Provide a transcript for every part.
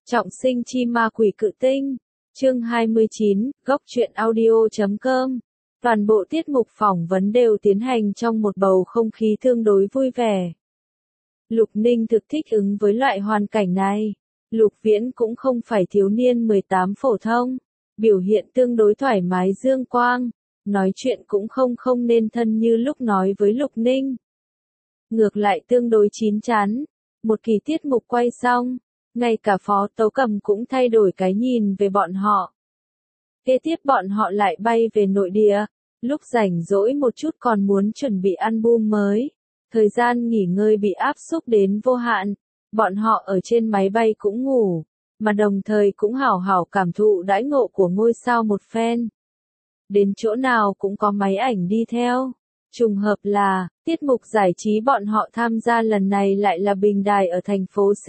Trọng sinh chi ma quỷ cự tinh. Chương 29, góc truyện audio.com. Toàn bộ tiết mục phỏng vấn đều tiến hành trong một bầu không khí tương đối vui vẻ. Lục Ninh thực thích ứng với loại hoàn cảnh này. Lục Viễn cũng không phải thiếu niên 18 phổ thông, biểu hiện tương đối thoải mái dương quang, nói chuyện cũng không nên thân như lúc nói với Lục Ninh. Ngược lại tương đối chín chắn. Một kỳ tiết mục quay xong, ngay cả Phó Tấu Cầm cũng thay đổi cái nhìn về bọn họ. Kế tiếp bọn họ lại bay về nội địa, lúc rảnh rỗi một chút còn muốn chuẩn bị album mới. Thời gian nghỉ ngơi bị áp xúc đến vô hạn, bọn họ ở trên máy bay cũng ngủ, mà đồng thời cũng hảo hảo cảm thụ đãi ngộ của ngôi sao một phen. Đến chỗ nào cũng có máy ảnh đi theo. Trùng hợp là, tiết mục giải trí bọn họ tham gia lần này lại là bình đài ở thành phố C.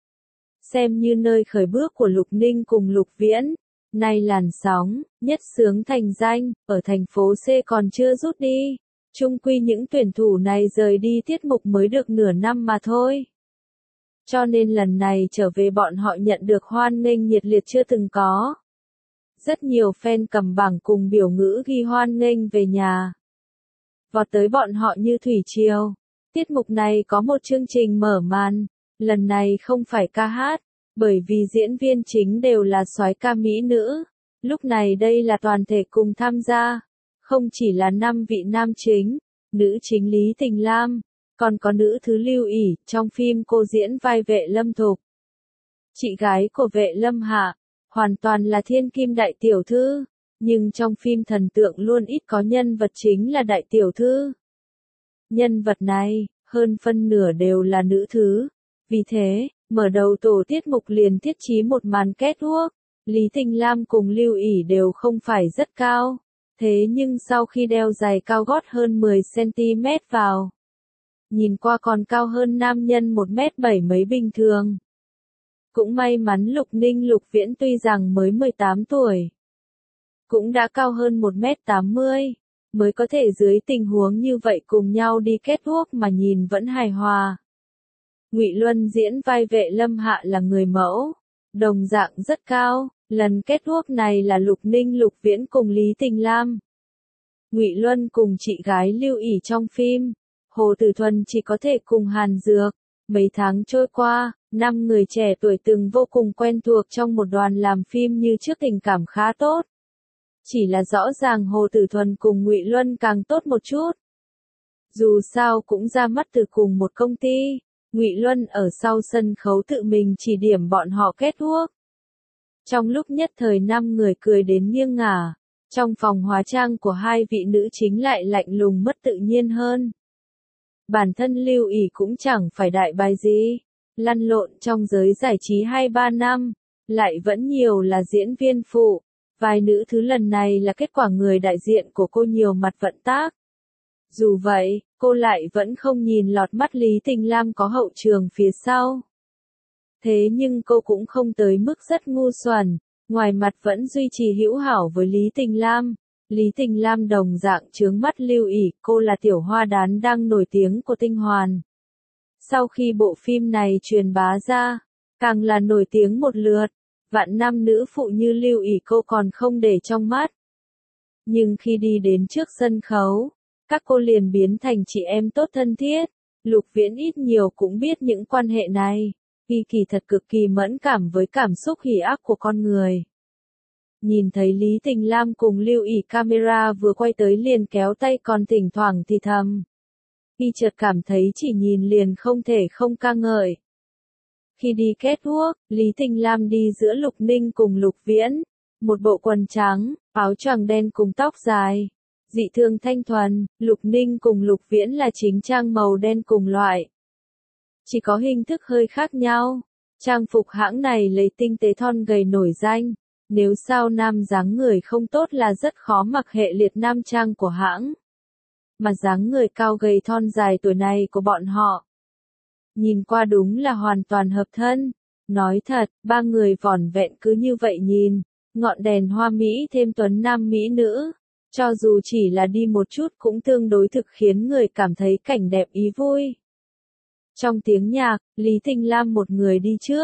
Xem như nơi khởi bước của Lục Ninh cùng Lục Viễn. Nay làn sóng, nhất xướng thành danh, ở thành phố C còn chưa rút đi. Chung quy những tuyển thủ này rời đi tiết mục mới được nửa năm mà thôi. Cho nên lần này trở về bọn họ nhận được hoan nghênh nhiệt liệt chưa từng có. Rất nhiều fan cầm bảng cùng biểu ngữ ghi hoan nghênh về nhà. Vọt tới bọn họ như thủy triều. Tiết mục này có một chương trình mở màn, lần này không phải ca hát, bởi vì diễn viên chính đều là soái ca mỹ nữ. Lúc này đây là toàn thể cùng tham gia, không chỉ là 5 vị nam chính, nữ chính Lý Tình Lam, còn có nữ thứ Lưu ỷ, trong phim cô diễn vai Vệ Lâm Thục. Chị gái của Vệ Lâm Hạ, hoàn toàn là thiên kim đại tiểu thư. Nhưng trong phim thần tượng luôn ít có nhân vật chính là đại tiểu thư. Nhân vật này, hơn phân nửa đều là nữ thứ. Vì thế, mở đầu tổ tiết mục liền thiết trí một màn catwalk. Lý Tình Lam cùng Lưu ỷ đều không phải rất cao. Thế nhưng sau khi đeo giày cao gót hơn 10cm vào, nhìn qua còn cao hơn nam nhân 1m7 mấy bình thường. Cũng may mắn Lục Ninh Lục Viễn tuy rằng mới 18 tuổi. Cũng đã cao hơn 1m80, mới có thể dưới tình huống như vậy cùng nhau đi catwalk mà nhìn vẫn hài hòa. Ngụy Luân diễn vai Vệ Lâm Hạ là người mẫu, đồng dạng rất cao, lần catwalk này là Lục Ninh Lục Viễn cùng Lý Tình Lam. Ngụy Luân cùng chị gái Lưu ỷ trong phim, Hồ Tử Thuần chỉ có thể cùng Hàn Dược. Mấy tháng trôi qua, 5 người trẻ tuổi từng vô cùng quen thuộc trong một đoàn làm phim như trước tình cảm khá tốt. Chỉ là rõ ràng Hồ Tử Thuần cùng Ngụy Luân càng tốt một chút. Dù sao cũng ra mắt từ cùng một công ty, Ngụy Luân ở sau sân khấu tự mình chỉ điểm bọn họ catwalk. Trong lúc nhất thời 5 người cười đến nghiêng ngả, trong phòng hóa trang của hai vị nữ chính lại lạnh lùng mất tự nhiên hơn. Bản thân Lưu ỷ cũng chẳng phải đại bài gì, lăn lộn trong giới giải trí 2-3 năm, lại vẫn nhiều là diễn viên phụ. Vai nữ thứ lần này là kết quả người đại diện của cô nhiều mặt vận tác. Dù vậy, cô lại vẫn không nhìn lọt mắt Lý Tình Lam có hậu trường phía sau. Thế nhưng cô cũng không tới mức rất ngu xuẩn, ngoài mặt vẫn duy trì hữu hảo với Lý Tình Lam. Lý Tình Lam đồng dạng chướng mắt Lưu ỷ, cô là tiểu hoa đán đang nổi tiếng của Tinh Hoàn. Sau khi bộ phim này truyền bá ra, càng là nổi tiếng một lượt. Vạn nam nữ phụ như Lưu ỷ cô còn không để trong mắt. Nhưng khi đi đến trước sân khấu, các cô liền biến thành chị em tốt thân thiết. Lục Viễn ít nhiều cũng biết những quan hệ này, vì kỳ thật cực kỳ mẫn cảm với cảm xúc hỉ ác của con người. Nhìn thấy Lý Tình Lam cùng Lưu ỷ camera vừa quay tới liền kéo tay còn thỉnh thoảng thì thầm. Y chợt cảm thấy chỉ nhìn liền không thể không ca ngợi. Khi đi catwalk, Lý Tình Lam đi giữa Lục Ninh cùng Lục Viễn, một bộ quần trắng, áo choàng đen cùng tóc dài. Dị thường thanh thuần, Lục Ninh cùng Lục Viễn là chính trang màu đen cùng loại. Chỉ có hình thức hơi khác nhau. Trang phục hãng này lấy tinh tế thon gầy nổi danh. Nếu sao nam dáng người không tốt là rất khó mặc hệ liệt nam trang của hãng. Mà dáng người cao gầy thon dài tuổi này của bọn họ, nhìn qua đúng là hoàn toàn hợp thân. Nói thật, 3 người vỏn vẹn cứ như vậy nhìn, ngọn đèn hoa mỹ thêm tuấn nam mỹ nữ. Cho dù chỉ là đi một chút cũng tương đối thực khiến người cảm thấy cảnh đẹp ý vui. Trong tiếng nhạc, Lý Tình Lam một người đi trước,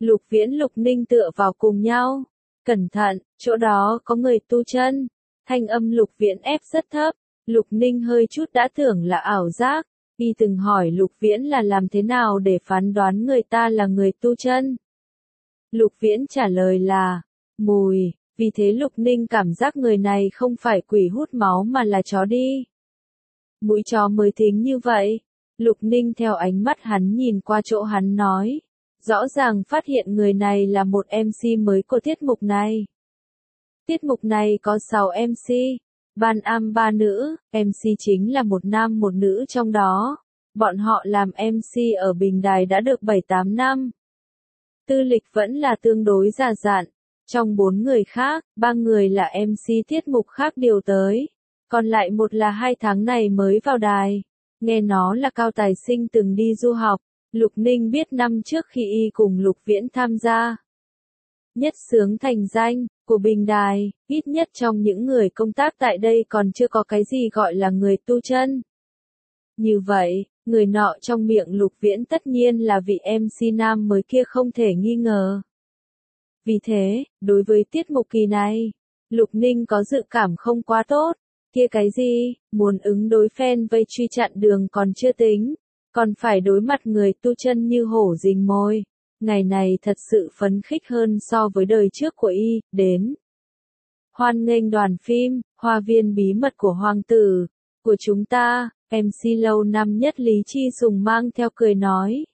Lục Viễn Lục Ninh tựa vào cùng nhau. Cẩn thận, chỗ đó có người tu chân. Thanh âm Lục Viễn ép rất thấp. Lục Ninh hơi chút đã tưởng là ảo giác. Y từng hỏi Lục Viễn là làm thế nào để phán đoán người ta là người tu chân. Lục Viễn trả lời là mùi, vì thế Lục Ninh cảm giác người này không phải quỷ hút máu mà là chó đi. Mũi chó mới thính như vậy. Lục Ninh theo ánh mắt hắn nhìn qua chỗ hắn nói. Rõ ràng phát hiện người này là một MC mới của tiết mục này. Tiết mục này có 6 MC. Ban am 3 nữ, MC chính là một nam một nữ trong đó. Bọn họ làm MC ở Bình Đài đã được 7-8 năm. Tư lịch vẫn là tương đối già dặn. Trong 4 người khác, 3 người là MC tiết mục khác điều tới. Còn lại một là 2 tháng này mới vào đài. Nghe nó là cao tài sinh từng đi du học. Lục Ninh biết năm trước khi y cùng Lục Viễn tham gia Nhất Xướng Thành Danh của Bình Đài, ít nhất trong những người công tác tại đây còn chưa có cái gì gọi là người tu chân. Như vậy, người nọ trong miệng Lục Viễn tất nhiên là vị MC nam mới kia không thể nghi ngờ. Vì thế, đối với tiết mục kỳ này, Lục Ninh có dự cảm không quá tốt. Kia cái gì, muốn ứng đối fan vây truy chặn đường còn chưa tính, còn phải đối mặt người tu chân như hổ rình mồi. Ngày này thật sự phấn khích hơn so với đời trước của y, đến. Hoan nghênh đoàn phim, Hoa viên bí mật của Hoàng tử, của chúng ta, MC lâu năm nhất Lý Chi Sùng mang theo cười nói.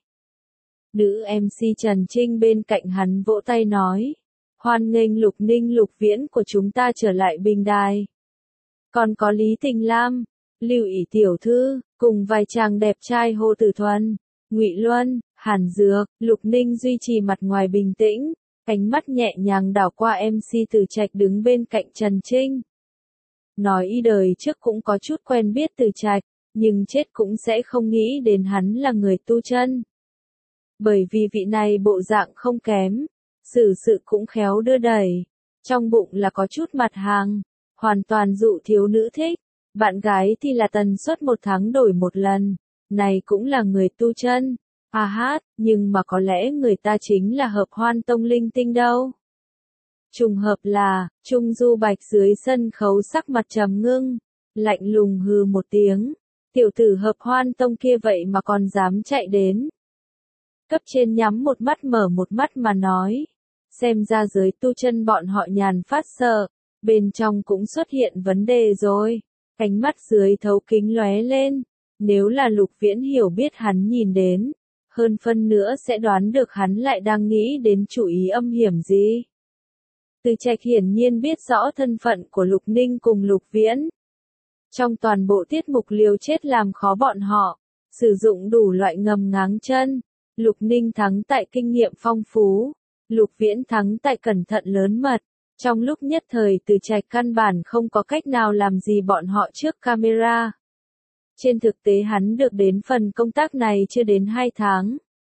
Nữ MC Trần Trinh bên cạnh hắn vỗ tay nói. Hoan nghênh Lục Ninh Lục Viễn của chúng ta trở lại Bình Đài. Còn có Lý Tình Lam, Lưu ỷ tiểu thư, cùng vài chàng đẹp trai Hồ Tử Thuần, Ngụy Luân, Hàn Dược. Lục Ninh duy trì mặt ngoài bình tĩnh, ánh mắt nhẹ nhàng đảo qua MC Từ Trạch đứng bên cạnh Trần Trinh. Nói y đời trước cũng có chút quen biết Từ Trạch, nhưng chết cũng sẽ không nghĩ đến hắn là người tu chân. Bởi vì vị này bộ dạng không kém, xử sự cũng khéo đưa đẩy, trong bụng là có chút mặt hàng, hoàn toàn dụ thiếu nữ thích. Bạn gái thì là tần suất 1 tháng đổi 1 lần, này cũng là người tu chân. À hát, nhưng mà có lẽ người ta chính là Hợp Hoan Tông linh tinh đâu. Trùng hợp là, Trung Du Bạch dưới sân khấu sắc mặt trầm ngưng, lạnh lùng hừ một tiếng. Tiểu tử Hợp Hoan Tông kia vậy mà còn dám chạy đến. Cấp trên nhắm một mắt mở một mắt mà nói. Xem ra giới tu chân bọn họ nhàn phát sợ, bên trong cũng xuất hiện vấn đề rồi. Ánh mắt dưới thấu kính lóe lên. Nếu là Lục Viễn hiểu biết hắn nhìn đến, hơn phân nữa sẽ đoán được hắn lại đang nghĩ đến chủ ý âm hiểm gì. Từ Trạch hiển nhiên biết rõ thân phận của Lục Ninh cùng Lục Viễn. Trong toàn bộ tiết mục liều chết làm khó bọn họ, sử dụng đủ loại ngầm ngáng chân. Lục Ninh thắng tại kinh nghiệm phong phú, Lục Viễn thắng tại cẩn thận lớn mật. Trong lúc nhất thời Từ Trạch căn bản không có cách nào làm gì bọn họ trước camera. Trên thực tế hắn được đến phần công tác này chưa đến 2 tháng.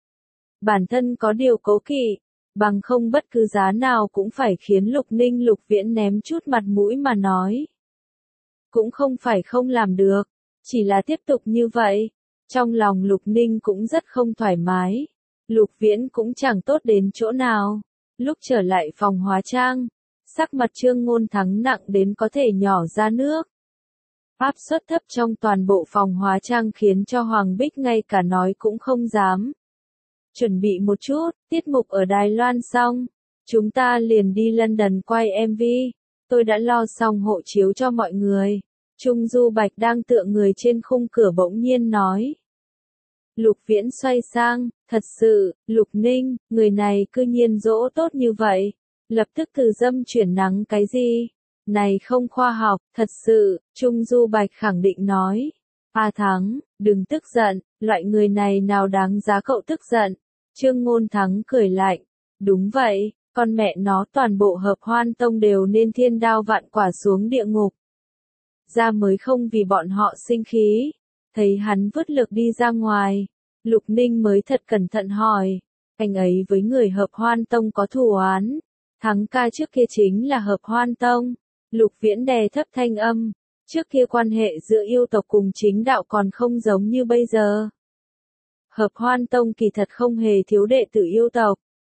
Bản thân có điều cố kỵ, bằng không bất cứ giá nào cũng phải khiến Lục Ninh Lục Viễn ném chút mặt mũi mà nói. Cũng không phải không làm được, chỉ là tiếp tục như vậy. Trong lòng Lục Ninh cũng rất không thoải mái. Lục Viễn cũng chẳng tốt đến chỗ nào. Lúc trở lại phòng hóa trang, sắc mặt Trương Ngôn Thắng nặng đến có thể nhỏ ra nước. Áp suất thấp trong toàn bộ phòng hóa trang khiến cho Hoàng Bích ngay cả nói cũng không dám. Chuẩn bị một chút, tiết mục ở Đài Loan xong, chúng ta liền đi London quay MV. Tôi đã lo xong hộ chiếu cho mọi người. Trung Du Bạch đang tựa người trên khung cửa bỗng nhiên nói. Lục Viễn xoay sang, thật sự, Lục Ninh, người này cư nhiên dỗ tốt như vậy. Lập tức từ dâm chuyển nắng cái gì? Này không khoa học, thật sự, Trung Du Bạch khẳng định nói. A Thắng, đừng tức giận, loại người này nào đáng giá cậu tức giận. Trương Ngôn Thắng cười lạnh. Đúng vậy, con mẹ nó toàn bộ Hợp Hoan Tông đều nên thiên đao vạn quả xuống địa ngục. Ra mới không vì bọn họ sinh khí. Thấy hắn vứt lực đi ra ngoài, Lục Ninh mới thật cẩn thận hỏi. Anh ấy với người Hợp Hoan Tông có thù oán. Thắng ca trước kia chính là Hợp Hoan Tông. Lục Viễn đè thấp thanh âm. Trước kia quan hệ giữa yêu tộc cùng chính đạo còn không giống như bây giờ. Hợp Hoan Tông kỳ thật không hề thiếu đệ tử yêu tộc.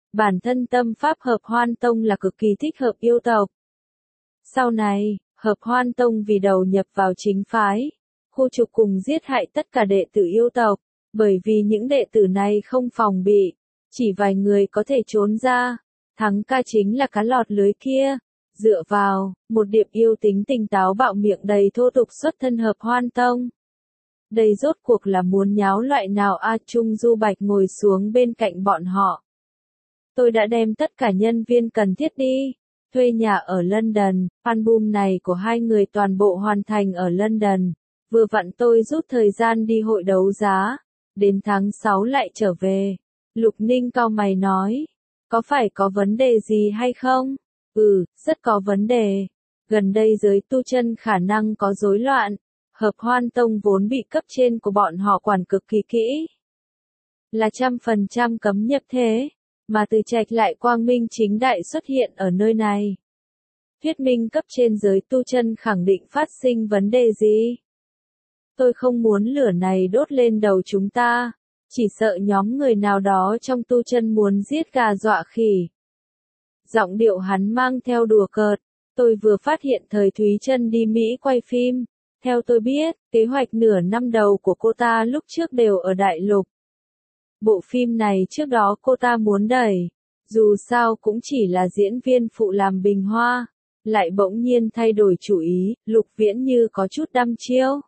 Bản thân tâm pháp Hợp Hoan Tông là cực kỳ thích hợp yêu tộc. Sau này, Hợp Hoan Tông vì đầu nhập vào chính phái, khu trục cùng giết hại tất cả đệ tử yêu tộc, bởi vì những đệ tử này không phòng bị, chỉ vài người có thể trốn ra, thắng ca chính là cá lọt lưới kia. Dựa vào, một điệp yêu tính tỉnh táo bạo miệng đầy thô tục xuất thân Hợp Hoan Tông. Đây rốt cuộc là muốn nháo loại nào a? Trung Du Bạch ngồi xuống bên cạnh bọn họ. Tôi đã đem tất cả nhân viên cần thiết đi, thuê nhà ở London, album này của hai người toàn bộ hoàn thành ở London, vừa vặn tôi rút thời gian đi hội đấu giá, đến tháng 6 lại trở về. Lục Ninh cau mày nói, có phải có vấn đề gì hay không? Rất có vấn đề. Gần đây giới tu chân khả năng có rối loạn. Hợp Hoan Tông vốn bị cấp trên của bọn họ quản cực kỳ kỹ. Là 100% cấm nhập thế. Mà Từ Trạch lại quang minh chính đại xuất hiện ở nơi này. Thuyết minh cấp trên giới tu chân khẳng định phát sinh vấn đề gì? Tôi không muốn lửa này đốt lên đầu chúng ta. Chỉ sợ nhóm người nào đó trong tu chân muốn giết gà dọa khỉ. Giọng điệu hắn mang theo đùa cợt. Tôi vừa phát hiện thời Thúy Trân đi Mỹ quay phim. Theo tôi biết, kế hoạch nửa năm đầu của cô ta lúc trước đều ở Đại Lục. Bộ phim này trước đó cô ta muốn đẩy. Dù sao cũng chỉ là diễn viên phụ làm bình hoa. Lại bỗng nhiên thay đổi chủ ý, Lục Viễn Như có chút đăm chiêu.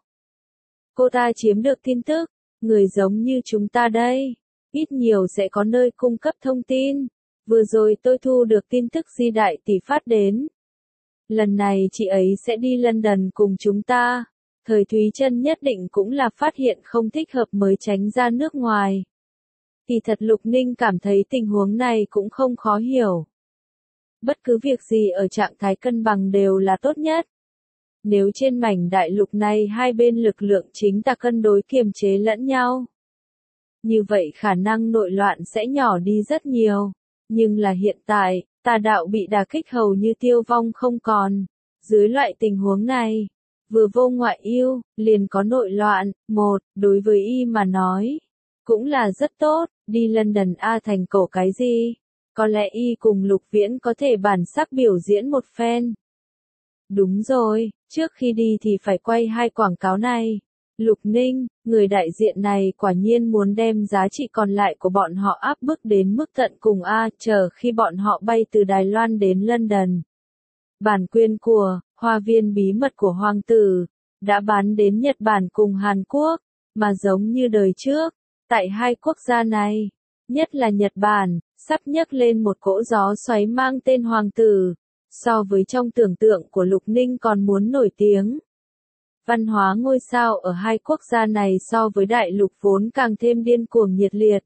Cô ta chiếm được tin tức. Người giống như chúng ta đây. Ít nhiều sẽ có nơi cung cấp thông tin. Vừa rồi tôi thu được tin tức Di Đại Tỷ phát đến. Lần này chị ấy sẽ đi London cùng chúng ta. Thời Thúy Trân nhất định cũng là phát hiện không thích hợp mới tránh ra nước ngoài. Thì thật Lục Ninh cảm thấy tình huống này cũng không khó hiểu. Bất cứ việc gì ở trạng thái cân bằng đều là tốt nhất. Nếu trên mảnh đại lục này hai bên lực lượng chính ta cân đối kiềm chế lẫn nhau. Như vậy khả năng nội loạn sẽ nhỏ đi rất nhiều. Nhưng là hiện tại, tà đạo bị đả kích hầu như tiêu vong không còn. Dưới loại tình huống này, vừa vô ngoại yêu, liền có nội loạn. Đối với y mà nói, cũng là rất tốt, đi London A thành cổ cái gì? Có lẽ y cùng Lục Viễn có thể bản sắc biểu diễn một phen. Đúng rồi, trước khi đi thì phải quay 2 quảng cáo này. Lục Ninh, người đại diện này quả nhiên muốn đem giá trị còn lại của bọn họ áp bức đến mức tận cùng a, chờ khi bọn họ bay từ Đài Loan đến London. Bản quyền của Hoa viên bí mật của Hoàng tử đã bán đến Nhật Bản cùng Hàn Quốc, mà giống như đời trước, tại hai quốc gia này, nhất là Nhật Bản, sắp nhấc lên một cỗ gió xoáy mang tên Hoàng tử, so với trong tưởng tượng của Lục Ninh còn muốn nổi tiếng. Văn hóa ngôi sao ở hai quốc gia này so với đại lục vốn càng thêm điên cuồng nhiệt liệt.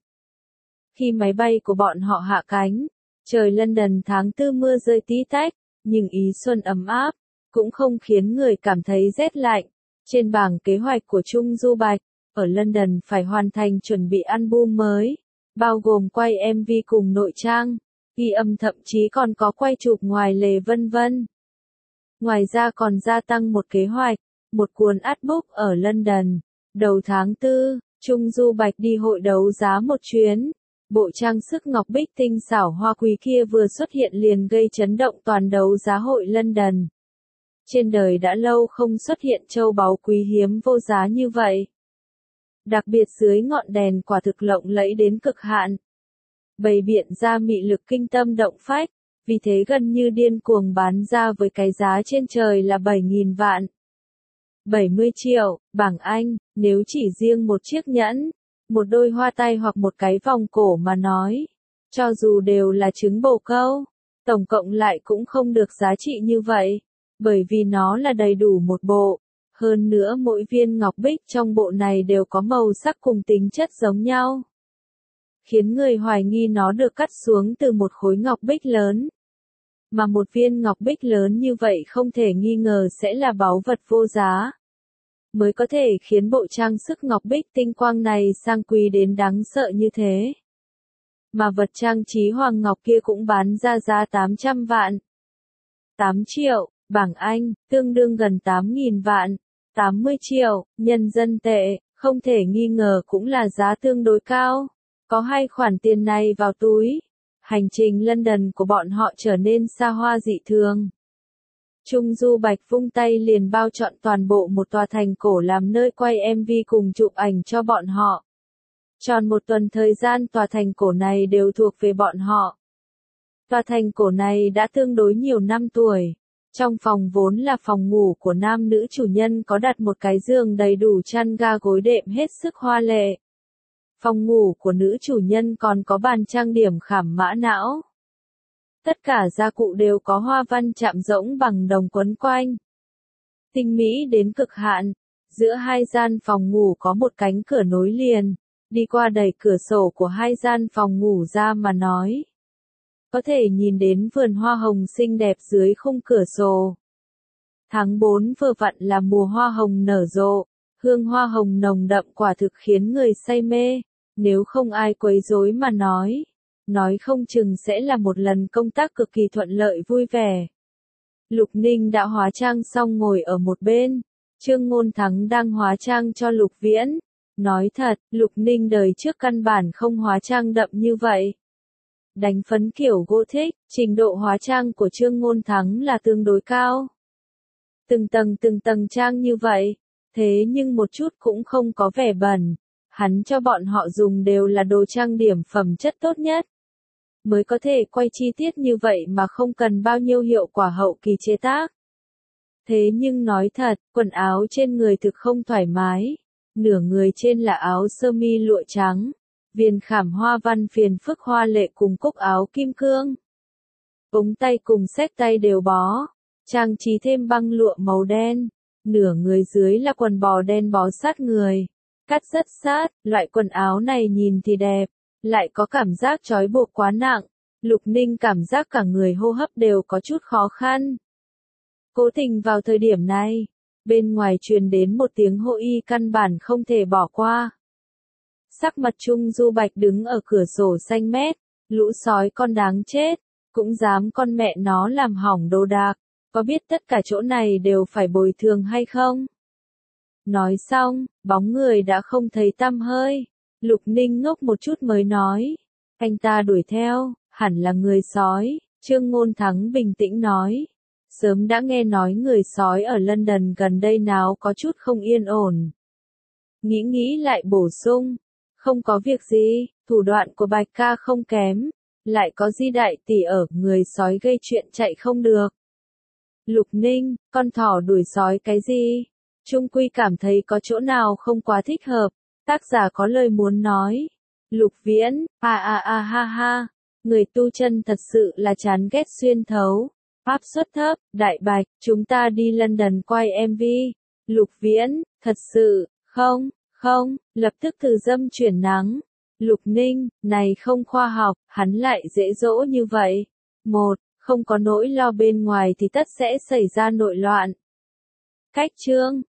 Khi máy bay của bọn họ hạ cánh, trời London tháng 4 mưa rơi tí tách, nhưng ý xuân ấm áp, cũng không khiến người cảm thấy rét lạnh. Trên bảng kế hoạch của Trung Du Bạch, ở London phải hoàn thành chuẩn bị album mới, bao gồm quay MV cùng nội trang, ghi âm thậm chí còn có quay chụp ngoài lề vân vân. Ngoài ra còn gia tăng một kế hoạch, một cuốn artbook ở London. Đầu tháng 4, Trung Du Bạch đi hội đấu giá một chuyến. Bộ trang sức ngọc bích tinh xảo hoa quý kia vừa xuất hiện liền gây chấn động toàn đấu giá hội London. Trên đời đã lâu không xuất hiện châu báu quý hiếm vô giá như vậy. Đặc biệt dưới ngọn đèn quả thực lộng lẫy đến cực hạn. Bày biện ra mị lực kinh tâm động phách, vì thế gần như điên cuồng bán ra với cái giá trên trời là 7.000 vạn. 70 triệu, bảng Anh, nếu chỉ riêng một chiếc nhẫn, một đôi hoa tay hoặc một cái vòng cổ mà nói, cho dù đều là trứng bồ câu, tổng cộng lại cũng không được giá trị như vậy, bởi vì nó là đầy đủ một bộ. Hơn nữa mỗi viên ngọc bích trong bộ này đều có màu sắc cùng tính chất giống nhau, khiến người hoài nghi nó được cắt xuống từ một khối ngọc bích lớn. Mà một viên ngọc bích lớn như vậy không thể nghi ngờ sẽ là báu vật vô giá, mới có thể khiến bộ trang sức ngọc bích tinh quang này sang quý đến đáng sợ như thế. Mà vật trang trí hoàng ngọc kia cũng bán ra giá 800 vạn. 8 triệu, bảng Anh, tương đương gần 8.000 vạn. 80 triệu, nhân dân tệ, không thể nghi ngờ cũng là giá tương đối cao. Có hai khoản tiền này vào túi, Hành trình London của bọn họ trở nên xa hoa dị thường. Trung Du Bạch vung tay liền bao trọn toàn bộ một tòa thành cổ làm nơi quay MV cùng chụp ảnh cho bọn họ. Tròn một tuần thời gian tòa thành cổ này đều thuộc về bọn họ. Tòa thành cổ này đã tương đối nhiều năm tuổi. Trong phòng vốn là phòng ngủ của nam nữ chủ nhân có đặt một cái giường đầy đủ chăn ga gối đệm hết sức hoa lệ. Phòng ngủ của nữ chủ nhân còn có bàn trang điểm khảm mã não. Tất cả gia cụ đều có hoa văn chạm rỗng bằng đồng quấn quanh. Tinh mỹ đến cực hạn. Giữa hai gian phòng ngủ có một cánh cửa nối liền. Đi qua đẩy cửa sổ của hai gian phòng ngủ ra mà nói. Có thể nhìn đến vườn hoa hồng xinh đẹp dưới khung cửa sổ. Tháng 4 vừa vặn là mùa hoa hồng nở rộ. Hương hoa hồng nồng đậm quả thực khiến người say mê. Nếu không ai quấy rối mà nói không chừng sẽ là một lần công tác cực kỳ thuận lợi vui vẻ. Lục Ninh đã hóa trang xong ngồi ở một bên. Trương Ngôn Thắng đang hóa trang cho Lục Viễn. Nói thật, Lục Ninh đời trước căn bản không hóa trang đậm như vậy. Đánh phấn kiểu Gothic, trình độ hóa trang của Trương Ngôn Thắng là tương đối cao. Từng tầng trang như vậy, thế nhưng một chút cũng không có vẻ bẩn. Hắn cho bọn họ dùng đều là đồ trang điểm phẩm chất tốt nhất. Mới có thể quay chi tiết như vậy mà không cần bao nhiêu hiệu quả hậu kỳ chế tác. Thế nhưng nói thật, quần áo trên người thực không thoải mái. Nửa người trên là áo sơ mi lụa trắng. Viền khảm hoa văn phiền phức hoa lệ cùng cúc áo kim cương. Ống tay cùng xách tay đều bó. Trang trí thêm băng lụa màu đen. Nửa người dưới là quần bò đen bó sát người. Cắt rất sát, loại quần áo này nhìn thì đẹp. Lại có cảm giác trói buộc quá nặng. Lục Ninh cảm giác cả người hô hấp đều có chút khó khăn. Cố tình vào thời điểm này, bên ngoài truyền đến một tiếng hô y căn bản không thể bỏ qua. Sắc mặt Trung Du Bạch đứng ở cửa sổ xanh mét, lũ sói con đáng chết, cũng dám con mẹ nó làm hỏng đồ đạc, có biết tất cả chỗ này đều phải bồi thường hay không? Nói xong, bóng người đã không thấy tăm hơi. Lục Ninh ngốc một chút mới nói. Anh ta đuổi theo, hẳn là người sói. Trương Ngôn Thắng bình tĩnh nói. Sớm đã nghe nói người sói ở London gần đây nào có chút không yên ổn. Nghĩ lại bổ sung. Không có việc gì, thủ đoạn của Bạch ca không kém. Lại có Di đại tỷ ở, người sói gây chuyện chạy không được. Lục Ninh, con thỏ đuổi sói cái gì? Trung quy cảm thấy có chỗ nào không quá thích hợp. Tác giả có lời muốn nói. Lục Viễn, ha. Người tu chân thật sự là chán ghét xuyên thấu. Áp suất thấp, Đại Bạch, chúng ta đi London quay MV. Lục Viễn, thật sự, không, lập tức từ dâm chuyển nắng. Lục Ninh, này không khoa học, hắn lại dễ dỗ như vậy. Không có nỗi lo bên ngoài thì tất sẽ xảy ra nội loạn. Cách chương